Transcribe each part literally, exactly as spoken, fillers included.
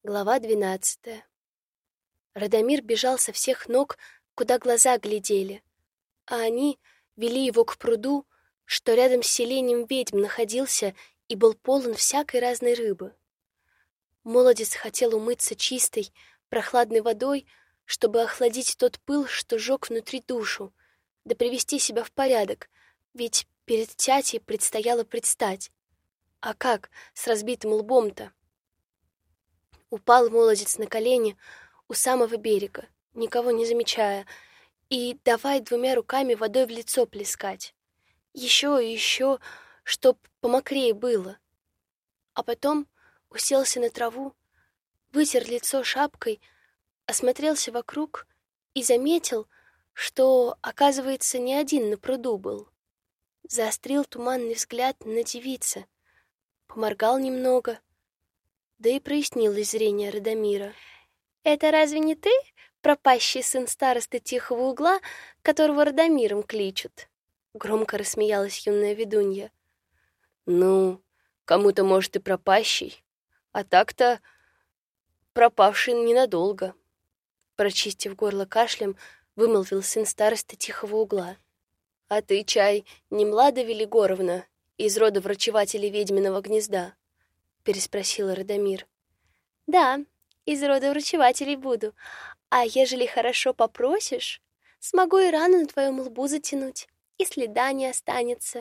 Глава двенадцатая. Радомир бежал со всех ног, куда глаза глядели, а они вели его к пруду, что рядом с селением ведьм находился и был полон всякой разной рыбы. Молодец хотел умыться чистой, прохладной водой, чтобы охладить тот пыл, что жег внутри душу, да привести себя в порядок, ведь перед тятей предстояло предстать. А как с разбитым лбом-то? Упал молодец на колени у самого берега, никого не замечая, и давай двумя руками водой в лицо плескать. Еще и еще, чтоб помокрее было. А потом уселся на траву, вытер лицо шапкой, осмотрелся вокруг и заметил, что, оказывается, не один на пруду был. Заострил туманный взгляд на девице, поморгал немного, да и прояснилось зрение Радомира. «Это разве не ты, пропащий сын старосты Тихого Угла, которого Радомиром кличут?» Громко рассмеялась юная ведунья. «Ну, кому-то, может, и пропащий, а так-то пропавший ненадолго», прочистив горло кашлем, вымолвил сын старосты Тихого Угла. «А ты, чай, не Млада Велигоровна из рода врачевателей ведьминого гнезда?» переспросила Радомир. «Да, из рода врачевателей буду. А ежели хорошо попросишь, смогу и рану на твоем лбу затянуть, и следа не останется».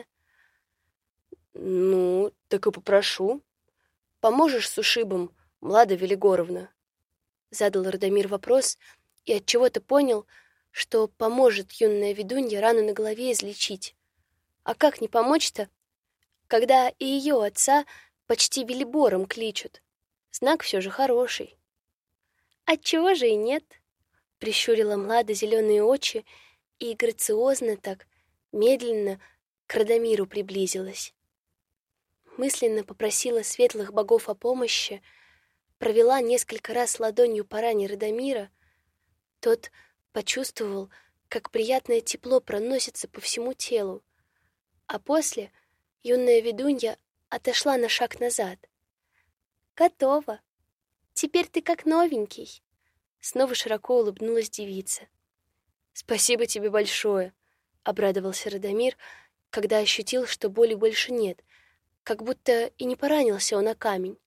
«Ну, так и попрошу. Поможешь с ушибом, Млада Велигоровна?» Задал Радомир вопрос и отчего-то понял, что поможет юная ведунья рану на голове излечить. А как не помочь-то, когда и ее отца почти Велибором кличут? Знак все же хороший. «Отчего же и нет?» — прищурила Млада зеленые очи и грациозно так, медленно к Радомиру приблизилась. Мысленно попросила светлых богов о помощи, провела несколько раз ладонью по ране Радомира. Тот почувствовал, как приятное тепло проносится по всему телу, а после юная ведунья отошла на шаг назад. «Готово. Теперь ты как новенький», — снова широко улыбнулась девица. «Спасибо тебе большое», — обрадовался Радомир, когда ощутил, что боли больше нет, как будто и не поранился он о камень.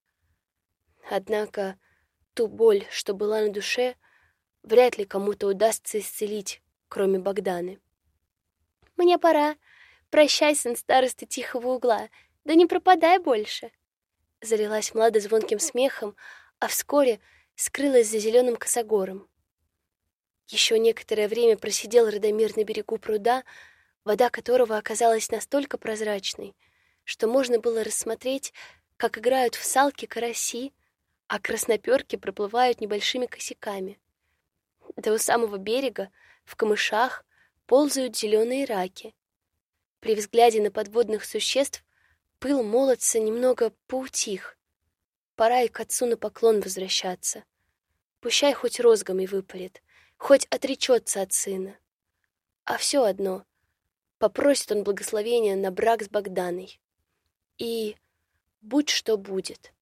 Однако ту боль, что была на душе, вряд ли кому-то удастся исцелить, кроме Богданы. «Мне пора. Прощай, сын старосты Тихого Угла, да не пропадай больше». Залилась Млада звонким смехом, а вскоре скрылась за зеленым косогором. Еще некоторое время просидел Радомир на берегу пруда, вода которого оказалась настолько прозрачной, что можно было рассмотреть, как играют в салки караси, а красноперки проплывают небольшими косяками. Да у самого берега, в камышах, ползают зеленые раки. При взгляде на подводных существ пыл молодца немного поутих. Пора и к отцу на поклон возвращаться. Пущай хоть розгами выпалит, хоть отречется от сына. А все одно — попросит он благословения на брак с Богданой. И будь что будет.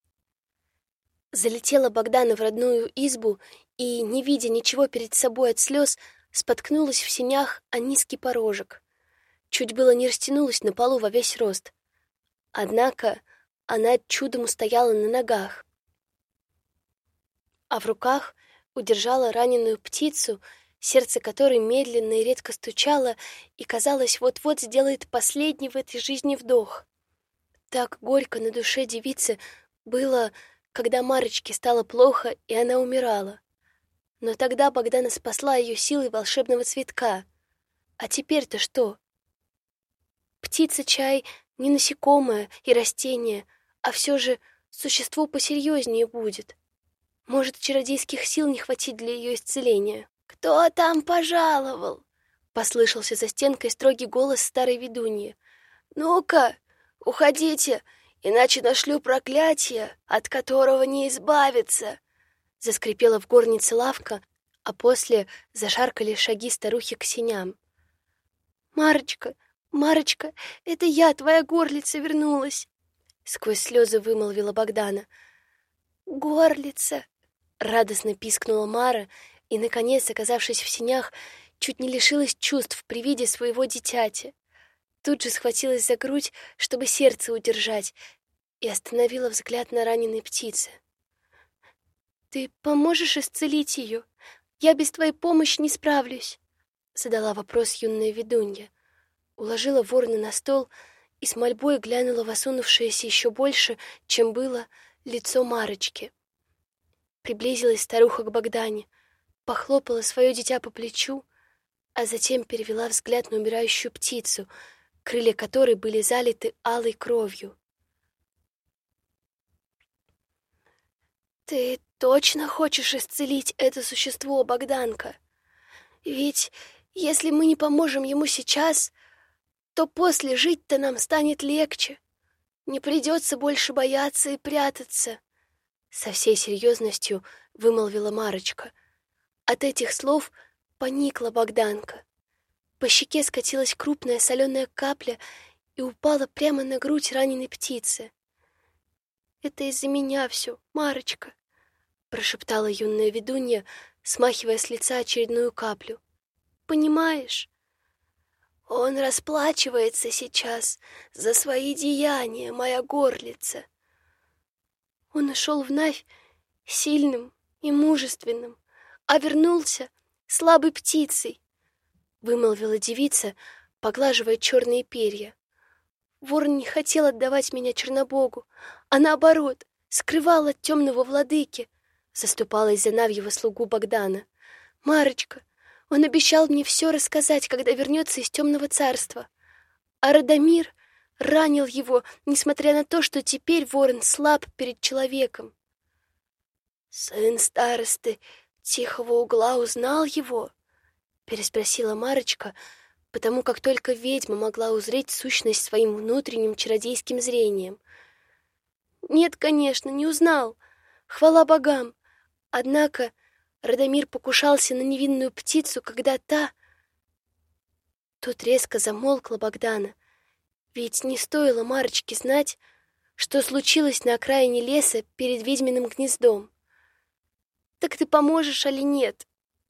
Залетела Богдана в родную избу и, не видя ничего перед собой от слез, споткнулась в сенях о низкий порожек. Чуть было не растянулась на полу во весь рост. Однако она чудом устояла на ногах, а в руках удержала раненую птицу, сердце которой медленно и редко стучало и, казалось, вот-вот сделает последний в этой жизни вдох. Так горько на душе девицы было, когда Марочке стало плохо, и она умирала. Но тогда Богдана спасла ее силой волшебного цветка. А теперь-то что? Птица, чай, не насекомое и растение, а все же существо посерьезнее будет. Может, чародейских сил не хватит для ее исцеления. «Кто там пожаловал?» — послышался за стенкой строгий голос старой ведуньи. «Ну-ка, уходите, иначе нашлю проклятие, от которого не избавиться!» Заскрипела в горнице лавка, а после зашаркали шаги старухи к сеням. «Марочка, Марочка, это я, твоя горлица, вернулась!» Сквозь слезы вымолвила Богдана. «Горлица!» Радостно пискнула Мара и, наконец, оказавшись в сенях, чуть не лишилась чувств при виде своего дитяти. Тут же схватилась за грудь, чтобы сердце удержать, и остановила взгляд на раненой птице. «Ты поможешь исцелить ее? Я без твоей помощи не справлюсь», — задала вопрос юная ведунья. Уложила ворона на стол и с мольбой глянула в осунувшееся еще больше, чем было, лицо Марочки. Приблизилась старуха к Богдане, похлопала свое дитя по плечу, а затем перевела взгляд на умирающую птицу, крылья которой были залиты алой кровью. «Ты точно хочешь исцелить это существо, Богданка? Ведь если мы не поможем ему сейчас, то после жить-то нам станет легче. Не придется больше бояться и прятаться», — со всей серьезностью вымолвила Марочка. От этих слов поникла Богданка. По щеке скатилась крупная соленая капля и упала прямо на грудь раненой птицы. «Это из-за меня все, Марочка», — прошептала юная ведунья, смахивая с лица очередную каплю. «Понимаешь? Он расплачивается сейчас за свои деяния, моя горлица. Он ушел в Навь сильным и мужественным, а вернулся слабой птицей», — вымолвила девица, поглаживая черные перья. «Ворон не хотел отдавать меня Чернобогу, а наоборот, скрывал от темного владыки», — заступалась за Навьего слугу Богдана. «Марочка, он обещал мне все рассказать, когда вернется из темного царства. А Радомир ранил его, несмотря на то, что теперь ворон слаб перед человеком». «Сын старосты тихого угла узнал его?» — переспросила Марочка, потому как только ведьма могла узреть сущность своим внутренним чародейским зрением. «Нет, конечно, не узнал. Хвала богам. Однако Радомир покушался на невинную птицу, когда та...» Тут резко замолкла Богдана, ведь не стоило Марочке знать, что случилось на окраине леса перед ведьминым гнездом. «Так ты поможешь, али нет?»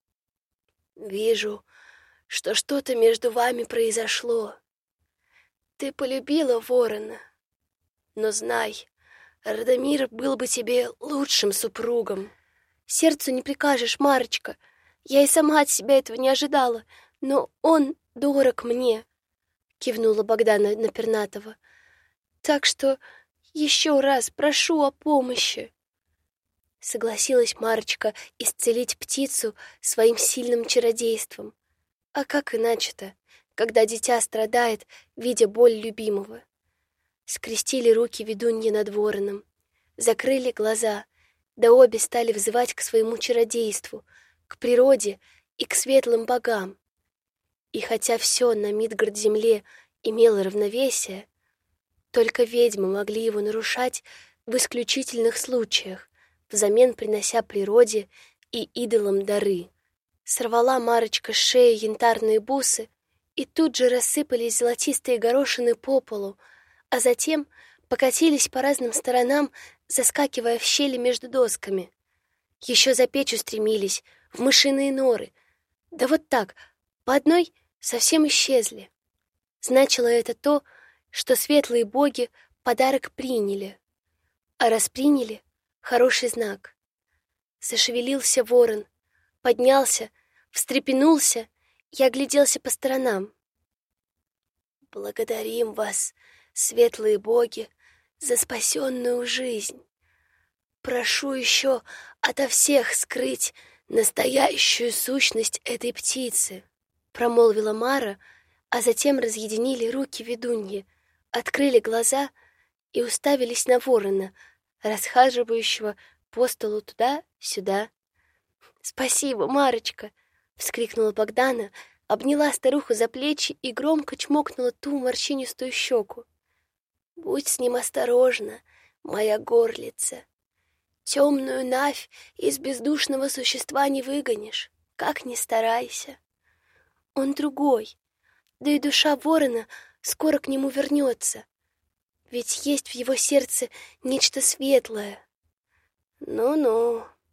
«Вижу, что что-то между вами произошло. Ты полюбила ворона, но знай, Радомир был бы тебе лучшим супругом». «Сердцу не прикажешь, Марочка. Я и сама от себя этого не ожидала, но он дорог мне», — кивнула Богдана на Пернатова. «Так что еще раз прошу о помощи». Согласилась Марочка исцелить птицу своим сильным чародейством. А как иначе-то, когда дитя страдает, видя боль любимого? Скрестили руки ведуньи над вороном, закрыли глаза, да обе стали взывать к своему чародейству, к природе и к светлым богам. И хотя все на Мидгард-земле имело равновесие, только ведьмы могли его нарушать в исключительных случаях, взамен принося природе и идолам дары. Сорвала Марочка с шеи янтарные бусы, и тут же рассыпались золотистые горошины по полу, а затем покатились по разным сторонам, заскакивая в щели между досками. Еще за печь устремились, в мышиные норы. Да вот так, по одной совсем исчезли. Значило это то, что светлые боги подарок приняли. А раз приняли — хороший знак. Зашевелился ворон, поднялся, встрепенулся и огляделся по сторонам. «Благодарим вас, светлые боги, за спасенную жизнь. Прошу еще ото всех скрыть настоящую сущность этой птицы», — промолвила Мара, а затем разъединили руки ведуньи, открыли глаза и уставились на ворона, расхаживающего по столу туда-сюда. «Спасибо, Марочка!» — вскрикнула Богдана, обняла старуху за плечи и громко чмокнула ту морщинистую щеку. «Будь с ним осторожна, моя горлица. Темную навь из бездушного существа не выгонишь, как ни старайся. Он другой, да и душа ворона скоро к нему вернется, ведь есть в его сердце нечто светлое». «Ну-ну,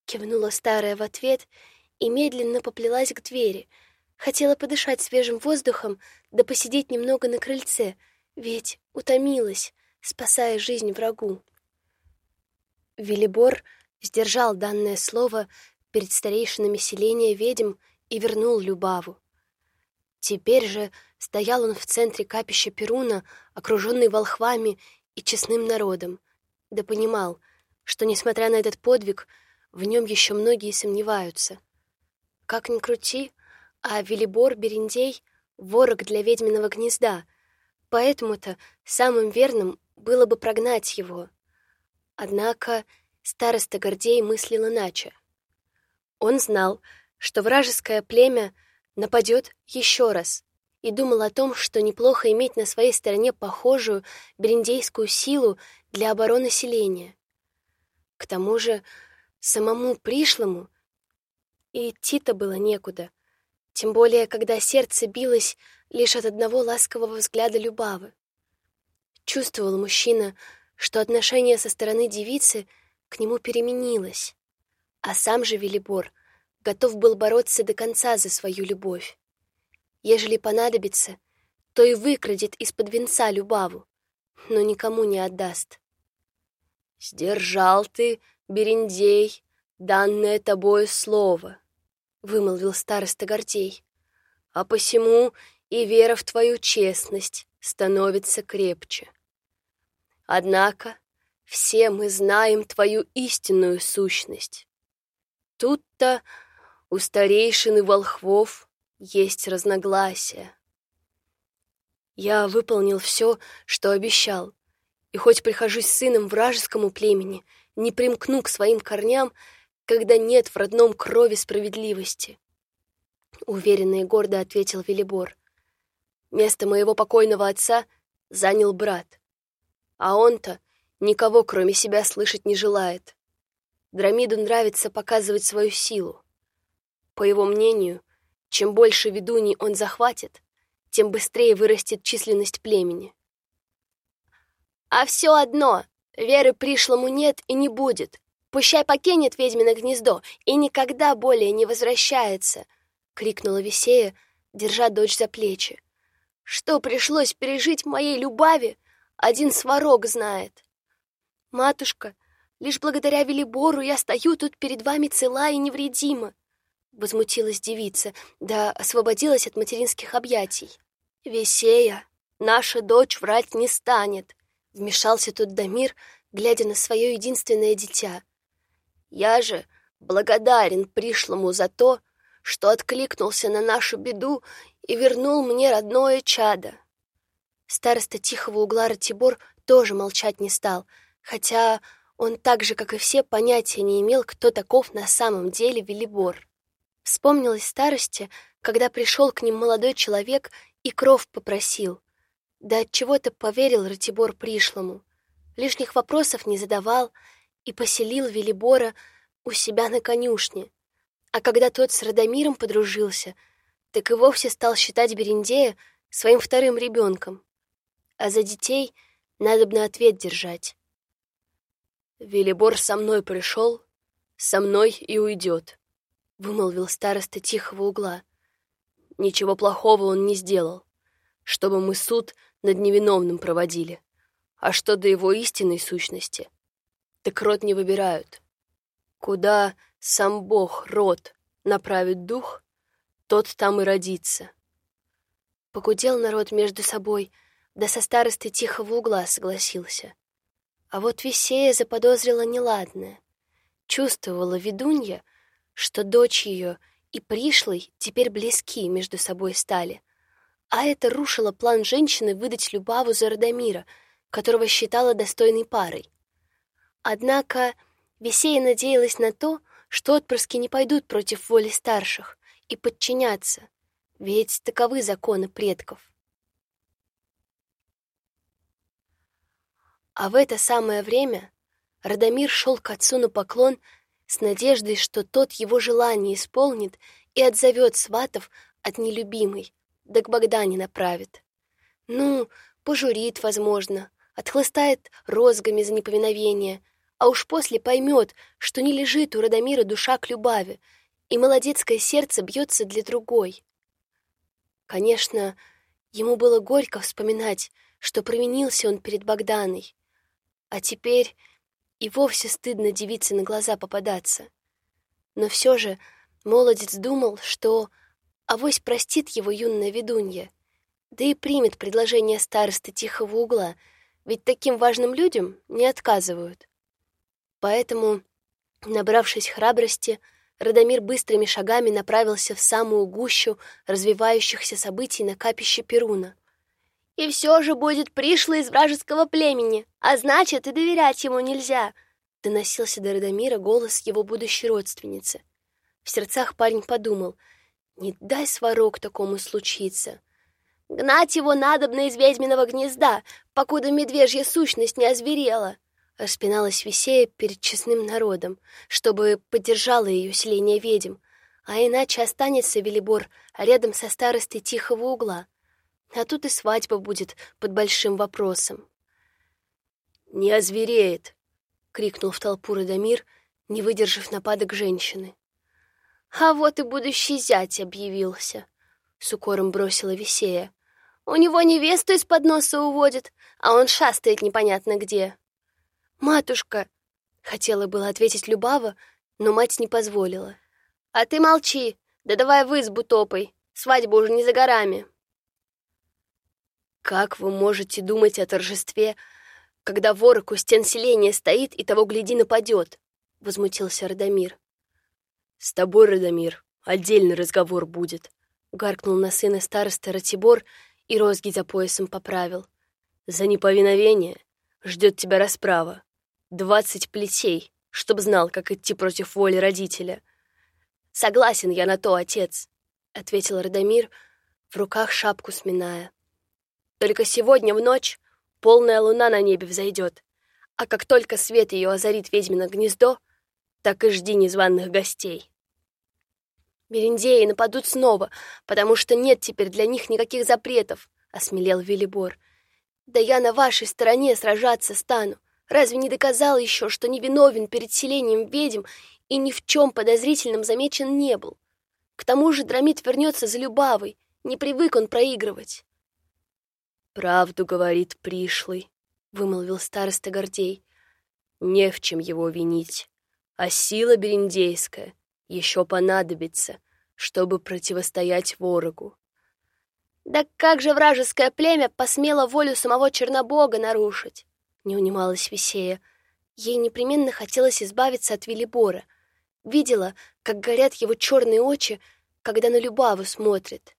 Кивнула старая в ответ и медленно поплелась к двери. Хотела подышать свежим воздухом, да посидеть немного на крыльце, ведь утомилась, спасая жизнь врагу. Велибор сдержал данное слово перед старейшинами селения ведьм и вернул Любаву. Теперь же стоял он в центре капища Перуна, окруженный волхвами и честным народом, да понимал, что, несмотря на этот подвиг, в нем еще многие сомневаются. Как ни крути, а Велибор Берендей — ворог для ведьминого гнезда, поэтому-то самым верным было бы прогнать его. Однако староста Гордей мыслил иначе. Он знал, что вражеское племя нападет еще раз, и думал о том, что неплохо иметь на своей стороне похожую берендейскую силу для обороны селения. К тому же самому пришлому и идти-то было некуда, тем более, когда сердце билось лишь от одного ласкового взгляда Любавы. Чувствовал мужчина, что отношение со стороны девицы к нему переменилось, а сам же Велибор готов был бороться до конца за свою любовь. Ежели понадобится, то и выкрадет из-под венца Любаву, но никому не отдаст. «Сдержал ты, Берендей, данное тобою слово», — вымолвил староста Гордей, «а посему и вера в твою честность становится крепче. Однако все мы знаем твою истинную сущность. Тут-то у старейшин и волхвов есть разногласия. Я выполнил все, что обещал, и хоть прихожусь сыном вражескому племени, не примкну к своим корням, когда нет в родном крови справедливости», — уверенно и гордо ответил Велибор. «Место моего покойного отца занял брат, а он-то никого, кроме себя, слышать не желает. Драмиду нравится показывать свою силу. По его мнению, чем больше ведуней он захватит, тем быстрее вырастет численность племени. А все одно, веры пришлому нет и не будет. Пущай покинет ведьмино гнездо и никогда более не возвращается, — крикнула Весея, держа дочь за плечи. Что пришлось пережить моей Любави, один сварог знает. Матушка, лишь благодаря Велибору я стою тут перед вами цела и невредима, — возмутилась девица, да освободилась от материнских объятий. «Весея, наша дочь врать не станет», — вмешался тут Дамир, глядя на свое единственное дитя. «Я же благодарен пришлому за то, что откликнулся на нашу беду и вернул мне родное чадо». Староста тихого угла Ратибор тоже молчать не стал, хотя он так же, как и все, понятия не имел, кто таков на самом деле Велибор. Вспомнилось старости, когда пришел к ним молодой человек и кров попросил. Да отчего-то поверил Ратибор пришлому, лишних вопросов не задавал и поселил Велибора у себя на конюшне. А когда тот с Радомиром подружился, так и вовсе стал считать Берендея своим вторым ребенком. А за детей надобно ответ держать. «Велибор со мной пришел, со мной и уйдет», — вымолвил староста тихого угла. «Ничего плохого он не сделал, чтобы мы суд над невиновным проводили. А что до его истинной сущности, так род не выбирают. Куда сам Бог род направит дух, тот там и родится». Погудел народ между собой, да со старостой тихого угла согласился. А вот Весея заподозрила неладное. Чувствовала ведунья, что дочь ее и пришлый теперь близки между собой стали, а это рушило план женщины выдать Любаву за Радомира, которого считала достойной парой. Однако Весея надеялась на то, что отпрыски не пойдут против воли старших и подчинятся, ведь таковы законы предков. А в это самое время Радомир шел к отцу на поклон с надеждой, что тот его желание исполнит и отзовет сватов от нелюбимой, да к Богдане направит. Ну, пожурит, возможно, отхлыстает розгами за неповиновение, а а уж после поймет, что не лежит у Радомира душа к Любави, и молодецкое сердце бьется для другой. Конечно, ему было горько вспоминать, что провинился он перед Богданой, а теперь и вовсе стыдно девице на глаза попадаться. Но все же молодец думал, что авось простит его юная ведунья, да и примет предложение старосты Тихого Угла, ведь таким важным людям не отказывают. Поэтому, набравшись храбрости, Радомир быстрыми шагами направился в самую гущу развивающихся событий на капище Перуна. «И все же будет пришлый из вражеского племени, а значит, и доверять ему нельзя», — доносился до Радомира голос его будущей родственницы. В сердцах парень подумал: не дай сварог такому случиться. «Гнать его надобно из ведьминого гнезда, покуда медвежья сущность не озверела», — распиналась Весея перед честным народом, чтобы поддержало ее селение ведьм, а иначе останется Велибор рядом со старостой Тихого Угла. А тут и свадьба будет под большим вопросом. «Не озвереет!» — крикнул в толпу Радомир, не выдержав нападок женщины. «А вот и будущий зять объявился», — с укором бросила Весея. «У него невесту из-под носа уводит, а он шастает непонятно где». «Матушка!» — хотела было ответить Любава, но мать не позволила. «А ты молчи, да давай в избу топай, свадьба уже не за горами». «Как вы можете думать о торжестве, когда ворог у стен селения стоит и того гляди нападет?» — возмутился Радомир. «С тобой, Радомир, отдельный разговор будет», — гаркнул на сына староста Ратибор и розги за поясом поправил. «За неповиновение ждет тебя расправа. Двадцать плетей, чтоб знал, как идти против воли родителя». «Согласен я на то, отец», — ответил Радомир, в руках шапку сминая. «Только сегодня в ночь полная луна на небе взойдет, а как только свет ее озарит ведьмино гнездо, так и жди незваных гостей. Берендеи нападут снова, потому что нет теперь для них никаких запретов», — осмелел Велибор. «Да я на вашей стороне сражаться стану. Разве не доказал еще, что невиновен перед селением ведьм и ни в чем подозрительном замечен не был? К тому же Драмит вернется за Любавой, не привык он проигрывать». «Правду говорит пришлый», — вымолвил староста Гордей. «Не в чем его винить, а сила берендейская еще понадобится, чтобы противостоять ворогу». «Да как же вражеское племя посмело волю самого Чернобога нарушить?» — не унималась Весея. Ей непременно хотелось избавиться от Велибора. Видела, как горят его черные очи, когда на Любаву смотрит.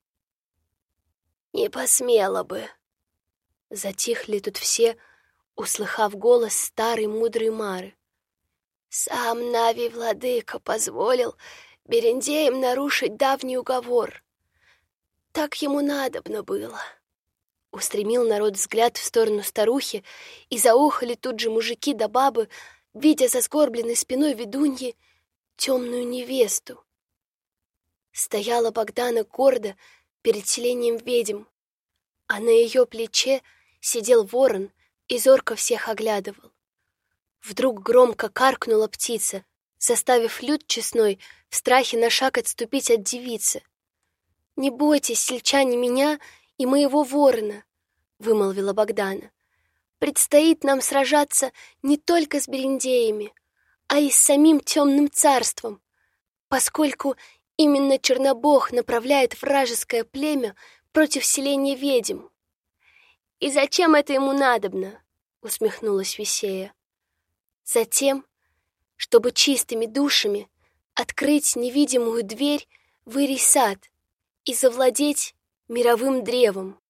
«Не посмела бы». Затихли тут все, услыхав голос старой мудрой Мары. «Сам Нави-владыка позволил берендеям нарушить давний уговор. Так ему надобно было». Устремил народ взгляд в сторону старухи, и заохали тут же мужики да бабы, видя за сгорбленной спиной ведуньи темную невесту. Стояла Богдана гордо перед селением ведьм, а на ее плече сидел ворон и зорко всех оглядывал. Вдруг громко каркнула птица, заставив люд честной в страхе на шаг отступить от девицы. «Не бойтесь, сельчане, меня и моего ворона», — вымолвила Богдана. «Предстоит нам сражаться не только с берендеями, а и с самим темным царством, поскольку именно Чернобог направляет вражеское племя против селения ведьм». «И зачем это ему надобно?» — усмехнулась Весея. «Затем, чтобы чистыми душами открыть невидимую дверь в Ирий сад и завладеть мировым древом».